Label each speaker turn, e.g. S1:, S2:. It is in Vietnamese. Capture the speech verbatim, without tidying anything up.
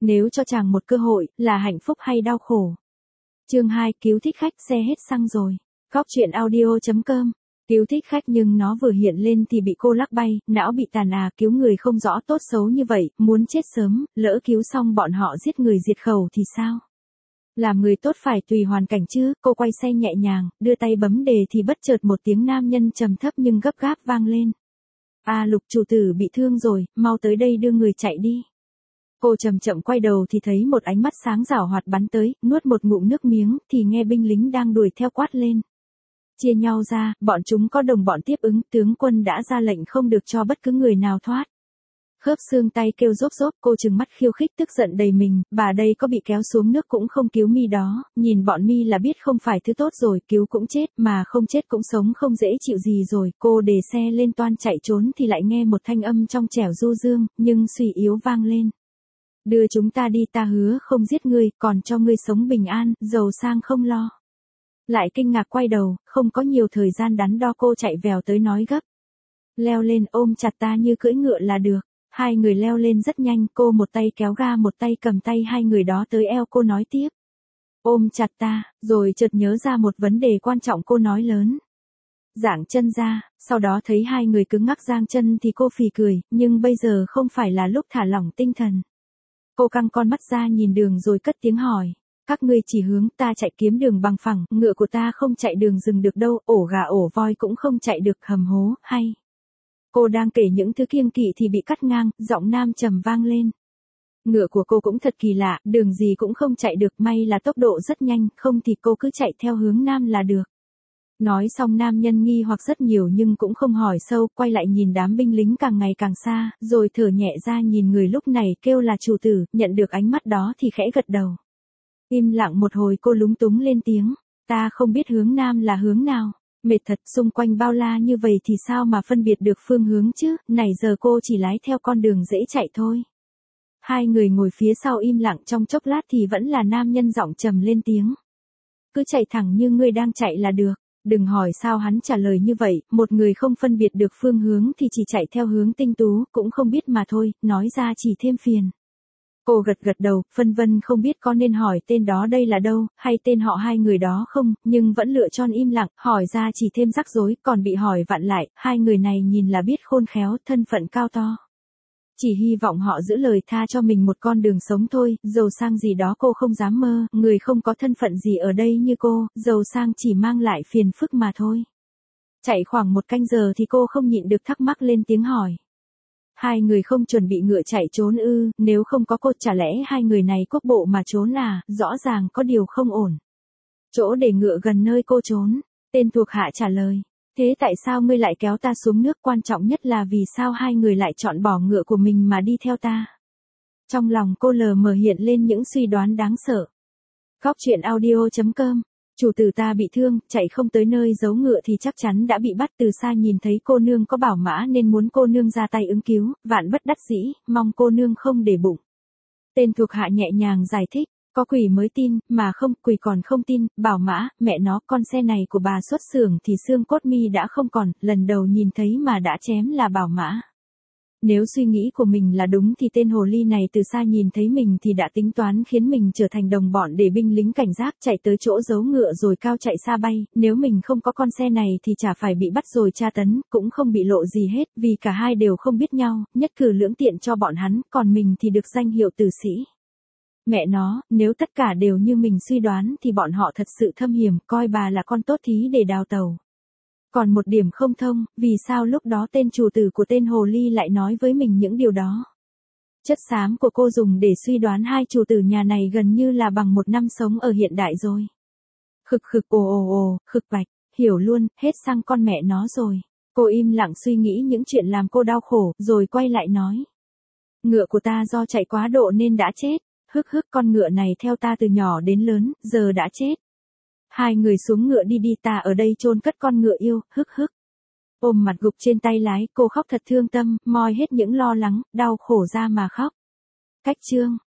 S1: Nếu cho chàng một cơ hội, là hạnh phúc hay đau khổ? Chương hai, cứu thích khách, xe hết xăng rồi. Góc truyện audio chấm com. Cứu thích khách nhưng nó vừa hiện lên thì bị cô lắc bay, não bị tàn à, cứu người không rõ tốt xấu như vậy, muốn chết sớm, lỡ cứu xong bọn họ giết người diệt khẩu thì sao? Làm người tốt phải tùy hoàn cảnh chứ, cô quay xe nhẹ nhàng, đưa tay bấm đề thì bất chợt một tiếng nam nhân trầm thấp nhưng gấp gáp vang lên. À Lục chủ tử bị thương rồi, mau tới đây đưa người chạy đi. Cô chậm chậm quay đầu thì thấy một ánh mắt sáng giảo hoạt bắn tới, nuốt một ngụm nước miếng, thì nghe binh lính đang đuổi theo quát lên. Chia nhau ra, bọn chúng có đồng bọn tiếp ứng, tướng quân đã ra lệnh không được cho bất cứ người nào thoát. Khớp xương tay kêu rốp rốp, cô trừng mắt khiêu khích tức giận đầy mình, bà đây có bị kéo xuống nước cũng không cứu mi đó, nhìn bọn mi là biết không phải thứ tốt rồi, cứu cũng chết, mà không chết cũng sống không dễ chịu gì rồi. Cô để xe lên toan chạy trốn thì lại nghe một thanh âm trong trẻo du dương, nhưng suy yếu vang lên. Đưa chúng ta đi, ta hứa không giết ngươi, còn cho ngươi sống bình an, giàu sang không lo. Lại kinh ngạc quay đầu, không có nhiều thời gian đắn đo, cô chạy vèo tới nói gấp. Leo lên, ôm chặt ta như cưỡi ngựa là được. Hai người leo lên rất nhanh, cô một tay kéo ga một tay cầm tay hai người đó tới eo, cô nói tiếp. Ôm chặt ta, rồi chợt nhớ ra một vấn đề quan trọng, cô nói lớn. Giãng chân ra, sau đó thấy hai người cứng ngắc giang chân thì cô phì cười, nhưng bây giờ không phải là lúc thả lỏng tinh thần. Cô căng con mắt ra nhìn đường rồi cất tiếng hỏi. Các ngươi chỉ hướng, ta chạy kiếm đường bằng phẳng, ngựa của ta không chạy đường rừng được đâu, ổ gà ổ voi cũng không chạy được hầm hố, hay. Cô đang kể những thứ kiêng kỵ thì bị cắt ngang, giọng nam trầm vang lên. Ngựa của cô cũng thật kỳ lạ, đường gì cũng không chạy được, may là tốc độ rất nhanh, không thì cô cứ chạy theo hướng nam là được. Nói xong nam nhân nghi hoặc rất nhiều nhưng cũng không hỏi sâu, quay lại nhìn đám binh lính càng ngày càng xa, rồi thở nhẹ ra nhìn người lúc này kêu là chủ tử, nhận được ánh mắt đó thì khẽ gật đầu. Im lặng một hồi cô lúng túng lên tiếng, ta không biết hướng nam là hướng nào. Mệt thật, xung quanh bao la như vậy thì sao mà phân biệt được phương hướng chứ, này giờ cô chỉ lái theo con đường dễ chạy thôi. Hai người ngồi phía sau im lặng trong chốc lát thì vẫn là nam nhân giọng trầm lên tiếng. Cứ chạy thẳng như ngươi đang chạy là được, đừng hỏi sao hắn trả lời như vậy, một người không phân biệt được phương hướng thì chỉ chạy theo hướng tinh tú, cũng không biết mà thôi, nói ra chỉ thêm phiền. Cô gật gật đầu, phân vân không biết có nên hỏi tên đó đây là đâu, hay tên họ hai người đó không, nhưng vẫn lựa chọn im lặng, hỏi ra chỉ thêm rắc rối, còn bị hỏi vặn lại, hai người này nhìn là biết khôn khéo, thân phận cao to. Chỉ hy vọng họ giữ lời tha cho mình một con đường sống thôi, giàu sang gì đó cô không dám mơ, người không có thân phận gì ở đây như cô, giàu sang chỉ mang lại phiền phức mà thôi. Chạy khoảng một canh giờ thì cô không nhịn được thắc mắc lên tiếng hỏi. Hai người không chuẩn bị ngựa chạy trốn ư, nếu không có cô chả lẽ hai người này quốc bộ mà trốn à, rõ ràng có điều không ổn. Chỗ để ngựa gần nơi cô trốn, tên thuộc hạ trả lời. Thế tại sao ngươi lại kéo ta xuống nước, quan trọng nhất là vì sao hai người lại chọn bỏ ngựa của mình mà đi theo ta. Trong lòng cô lờ mờ hiện lên những suy đoán đáng sợ. Góc truyện audio chấm com. Chủ tử ta bị thương, chạy không tới nơi giấu ngựa thì chắc chắn đã bị bắt, từ xa nhìn thấy cô nương có bảo mã nên muốn cô nương ra tay ứng cứu, vạn bất đắc dĩ, mong cô nương không để bụng. Tên thuộc hạ nhẹ nhàng giải thích, có quỷ mới tin, mà không, quỷ còn không tin, bảo mã, mẹ nó, con xe này của bà xuất xưởng thì xương cốt mi đã không còn, lần đầu nhìn thấy mà đã chém là bảo mã. Nếu suy nghĩ của mình là đúng thì tên hồ ly này từ xa nhìn thấy mình thì đã tính toán khiến mình trở thành đồng bọn để binh lính cảnh giác chạy tới chỗ giấu ngựa rồi cao chạy xa bay, nếu mình không có con xe này thì chả phải bị bắt rồi tra tấn, cũng không bị lộ gì hết, vì cả hai đều không biết nhau, nhất cử lưỡng tiện cho bọn hắn, còn mình thì được danh hiệu tử sĩ. Mẹ nó, nếu tất cả đều như mình suy đoán thì bọn họ thật sự thâm hiểm, coi bà là con tốt thí để đào tàu. Còn một điểm không thông, vì sao lúc đó tên chủ tử của tên hồ ly lại nói với mình những điều đó. Chất xám của cô dùng để suy đoán hai chủ tử nhà này gần như là bằng một năm sống ở hiện đại rồi. Khực khực ồ ồ ồ, khực bạch, hiểu luôn, hết xăng con mẹ nó rồi. Cô im lặng suy nghĩ những chuyện làm cô đau khổ, rồi quay lại nói. Ngựa của ta do chạy quá độ nên đã chết, hức hức con ngựa này theo ta từ nhỏ đến lớn, giờ đã chết. Hai người xuống ngựa đi đi, ta ở đây chôn cất con ngựa yêu, hức hức. Ôm mặt gục trên tay lái, cô khóc thật thương tâm, moi hết những lo lắng, đau khổ ra mà khóc. Cách chương